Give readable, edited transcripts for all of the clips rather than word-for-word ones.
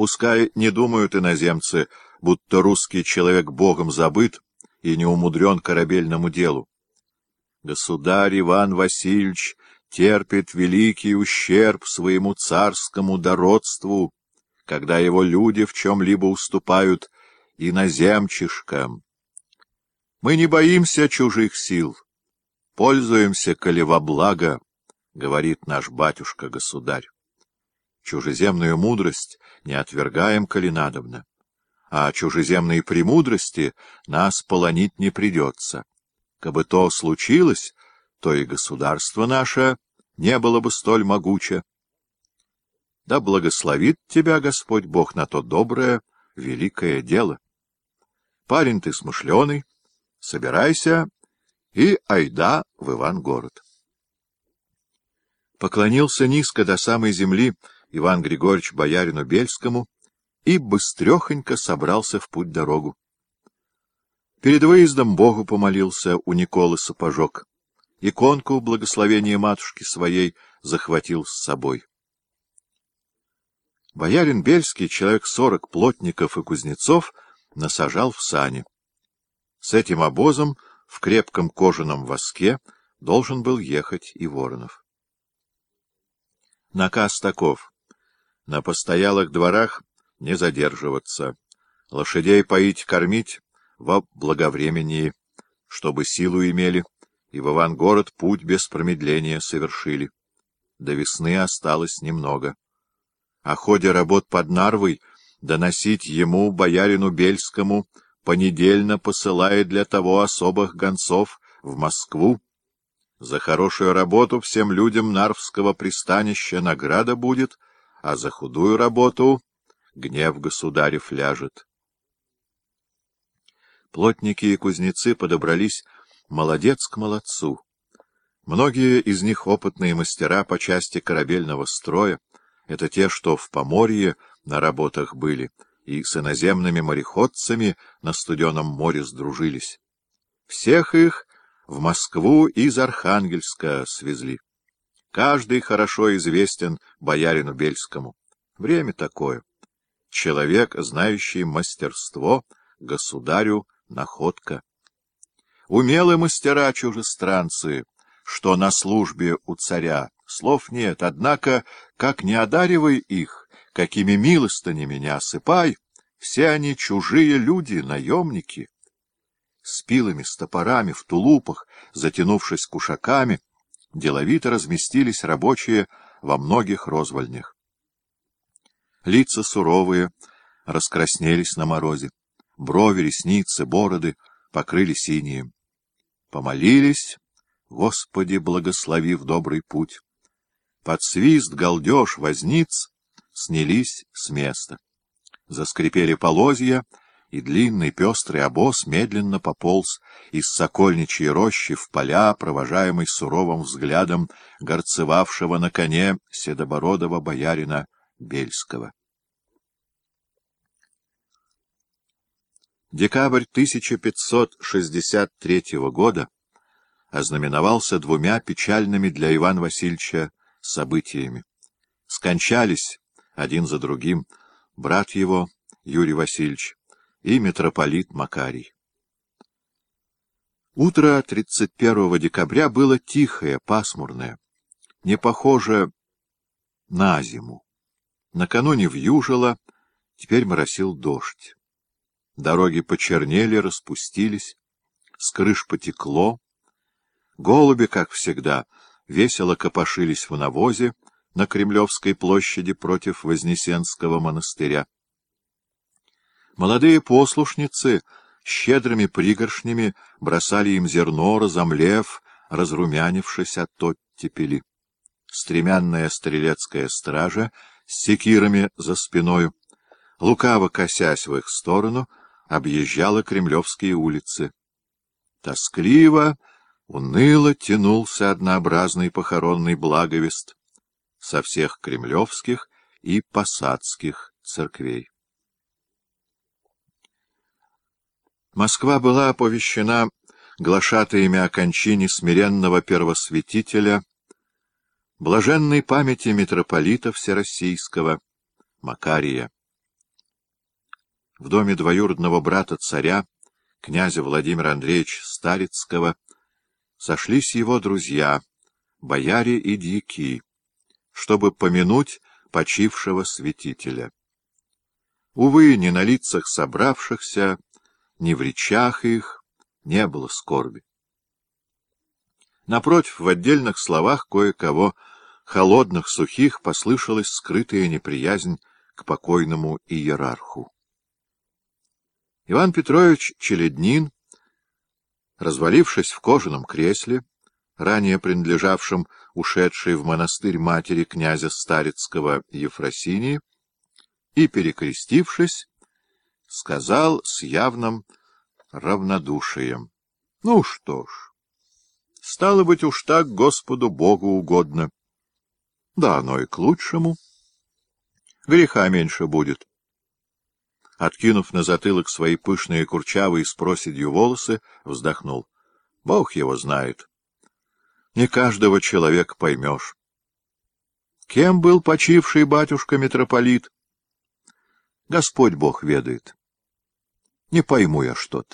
Пускай не думают иноземцы, будто русский человек богом забыт и не умудрен корабельному делу. Государь Иван Васильевич терпит великий ущерб своему царскому дородству, когда его люди в чем-либо уступают иноземчишкам. Мы не боимся чужих сил, пользуемся, коли во благо, — говорит наш батюшка-государь. Чужеземную мудрость не отвергаем, коли надобно, а чужеземные премудрости нас полонить не придется. Кабы то случилось, то и государство наше не было бы столь могуче. Да благословит тебя Господь Бог на то доброе, великое дело. Парень ты смышленый, собирайся и айда в Ивангород. Поклонился низко до самой земли Иван Григорьевич боярину Бельскому и быстрехонько собрался в путь-дорогу. Перед выездом Богу помолился у Николы сапожок, иконку благословения матушки своей захватил с собой. Боярин Бельский, человек 40 плотников и кузнецов, насажал в сани. С этим обозом в крепком кожаном воске должен был ехать и Воронов. Наказ таков: на постоялых дворах не задерживаться, лошадей поить, кормить во благовремении, чтобы силу имели, и в Ивангород путь без промедления совершили. До весны осталось немного. О ходе работ под Нарвой доносить ему, боярину Бельскому, понедельно посылая для того особых гонцов в Москву. За хорошую работу всем людям Нарвского пристанища награда будет, а за худую работу гнев государев ляжет. Плотники и кузнецы подобрались молодец к молодцу. Многие из них опытные мастера по части корабельного строя, это те, что в Поморье на работах были, и с иноземными мореходцами на студеном море сдружились. Всех их в Москву из Архангельска свезли. Каждый хорошо известен боярину Бельскому. Время такое. Человек, знающий мастерство, государю находка. Умелы мастера чужестранцы, что на службе у царя. Слов нет, однако, как не одаривай их, какими милостынями не осыпай, все они чужие люди, наемники. С пилами, с топорами, в тулупах, затянувшись кушаками, деловито разместились рабочие во многих розвальнях. Лица суровые, раскраснелись на морозе, брови, ресницы, бороды покрыли синим. Помолились, Господи, благослови в добрый путь. Под свист, галдеж возниц снялись с места. Заскрипели полозья, и длинный пестрый обоз медленно пополз из сокольничьей рощи в поля, провожаемый суровым взглядом горцевавшего на коне седобородого боярина Бельского. Декабрь 1563 года ознаменовался двумя печальными для Ивана Васильевича событиями. Скончались один за другим брат его, Юрий Васильевич, и митрополит Макарий. Утро 31 декабря было тихое, пасмурное, не похоже на зиму. Накануне вьюжило, теперь моросил дождь. Дороги почернели, распустились, с крыш потекло. Голуби, как всегда, весело копошились в навозе на Кремлевской площади против Вознесенского монастыря. Молодые послушницы щедрыми пригоршнями бросали им зерно, разомлев, разрумянившись от оттепели. Стремянная стрелецкая стража с секирами за спиною, лукаво косясь в их сторону, объезжала кремлевские улицы. Тоскливо, уныло тянулся однообразный похоронный благовест со всех кремлевских и посадских церквей. Москва была оповещена глашатаями о кончине смиренного первосвятителя, блаженной памяти митрополита Всероссийского Макария. в доме двоюродного брата царя, князя Владимира Андреевича Старицкого, сошлись его друзья, бояре и дьяки, чтобы помянуть почившего святителя. Увы, ни на лицах собравшихся, ни в речах их не было скорби. Напротив, в отдельных словах кое-кого, холодных, сухих, послышалась скрытая неприязнь к покойному иерарху. Иван Петрович Челяднин, развалившись в кожаном кресле, ранее принадлежавшем ушедшей в монастырь матери князя Старицкого Ефросинии, и, перекрестившись, сказал с явным равнодушием: — Ну что ж, стало быть, уж так Господу Богу угодно. Да оно и к лучшему. Греха меньше будет. Откинув на затылок свои пышные курчавые с проседью волосы, вздохнул. Бог его знает. Не каждого человека поймешь. Кем был почивший батюшка-митрополит? Господь Бог ведает. Не пойму я что-то.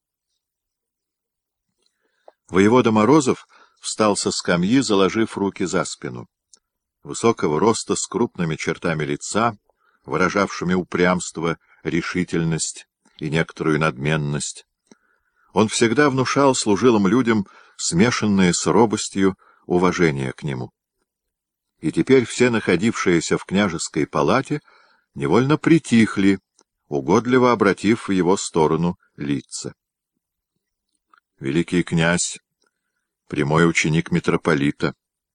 Воевода Морозов встал со скамьи, заложив руки за спину. Высокого роста, с крупными чертами лица, выражавшими упрямство, решительность и некоторую надменность. Он всегда внушал служилым людям смешанное с робостью уважение к нему. И теперь все находившиеся в княжеской палате невольно притихли, угодливо обратив в его сторону лица. Великий князь, прямой ученик митрополита.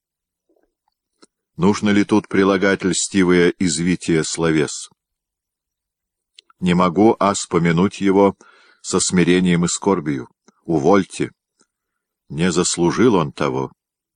Нужно ли тут прилагать льстивое извитие словес? Не могу, а вспомянуть его со смирением и скорбию. Увольте. Не заслужил он того.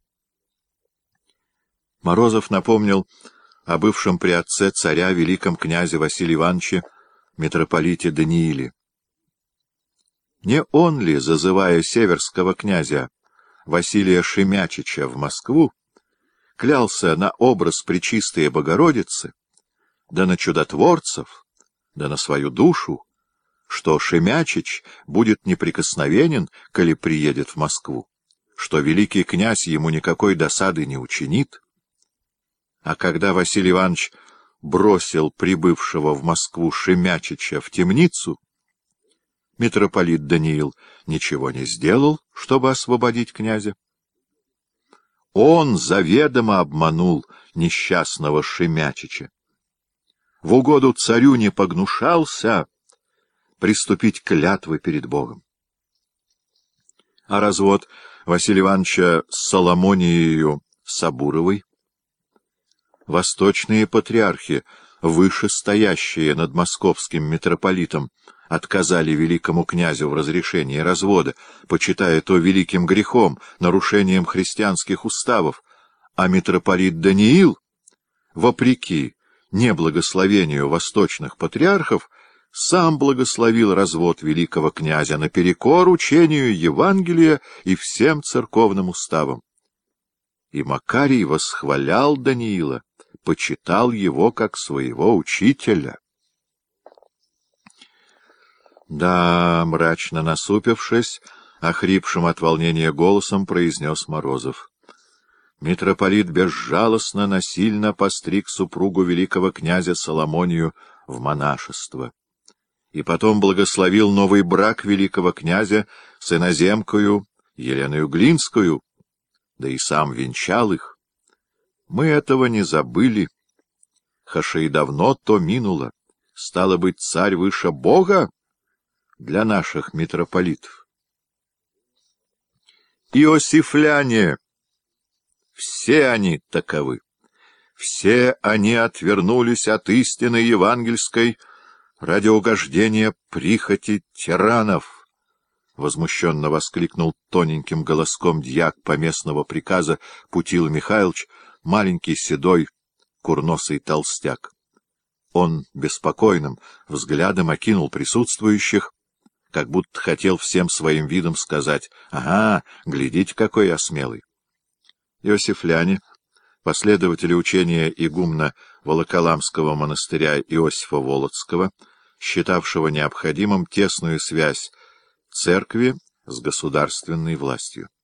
Морозов напомнил о бывшем при отце царя великом князе Василия Ивановича, митрополите Данииле. Не он ли, зазывая северского князя Василия Шемячича в Москву, клялся на образ Пречистой Богородицы, да на чудотворцев, да на свою душу, что Шемячич будет неприкосновенен, коли приедет в Москву, что великий князь ему никакой досады не учинит? А когда Василий Иванович бросил прибывшего в Москву Шемячича в темницу, митрополит Даниил ничего не сделал, чтобы освободить князя. Он заведомо обманул несчастного Шемячича. В угоду царю не погнушался приступить к клятве перед Богом. А развод Василия Ивановича с Соломонией Сабуровой? Восточные патриархи, вышестоящие над московским митрополитом, отказали великому князю в разрешении развода, почитая то великим грехом, нарушением христианских уставов, а митрополит Даниил, вопреки неблагословению восточных патриархов, сам благословил развод великого князя наперекор учению Евангелия и всем церковным уставам. И Макарий восхвалял Даниила, почитал его как своего учителя. Да, мрачно насупившись, охрипшим от волнения голосом произнес Морозов. Митрополит безжалостно, насильно постриг супругу великого князя Соломонию в монашество. И потом благословил новый брак великого князя с иноземкою Еленою Глинскую, да и сам венчал их. Мы этого не забыли, хаша и давно то минуло. Стало быть, царь выше Бога для наших митрополитов. Иосифляне, все они таковы. Все они отвернулись от истины евангельской ради угождения прихоти тиранов. Возмущенно воскликнул тоненьким голоском дьяк поместного приказа Путила Михайлович, маленький седой курносый толстяк. Он беспокойным взглядом окинул присутствующих, как будто хотел всем своим видом сказать: «Ага, глядите, какой я смелый». Иосифляне, последователи учения игумна Волоколамского монастыря Иосифа Волоцкого, считавшего необходимым тесную связь церкви с государственной властью.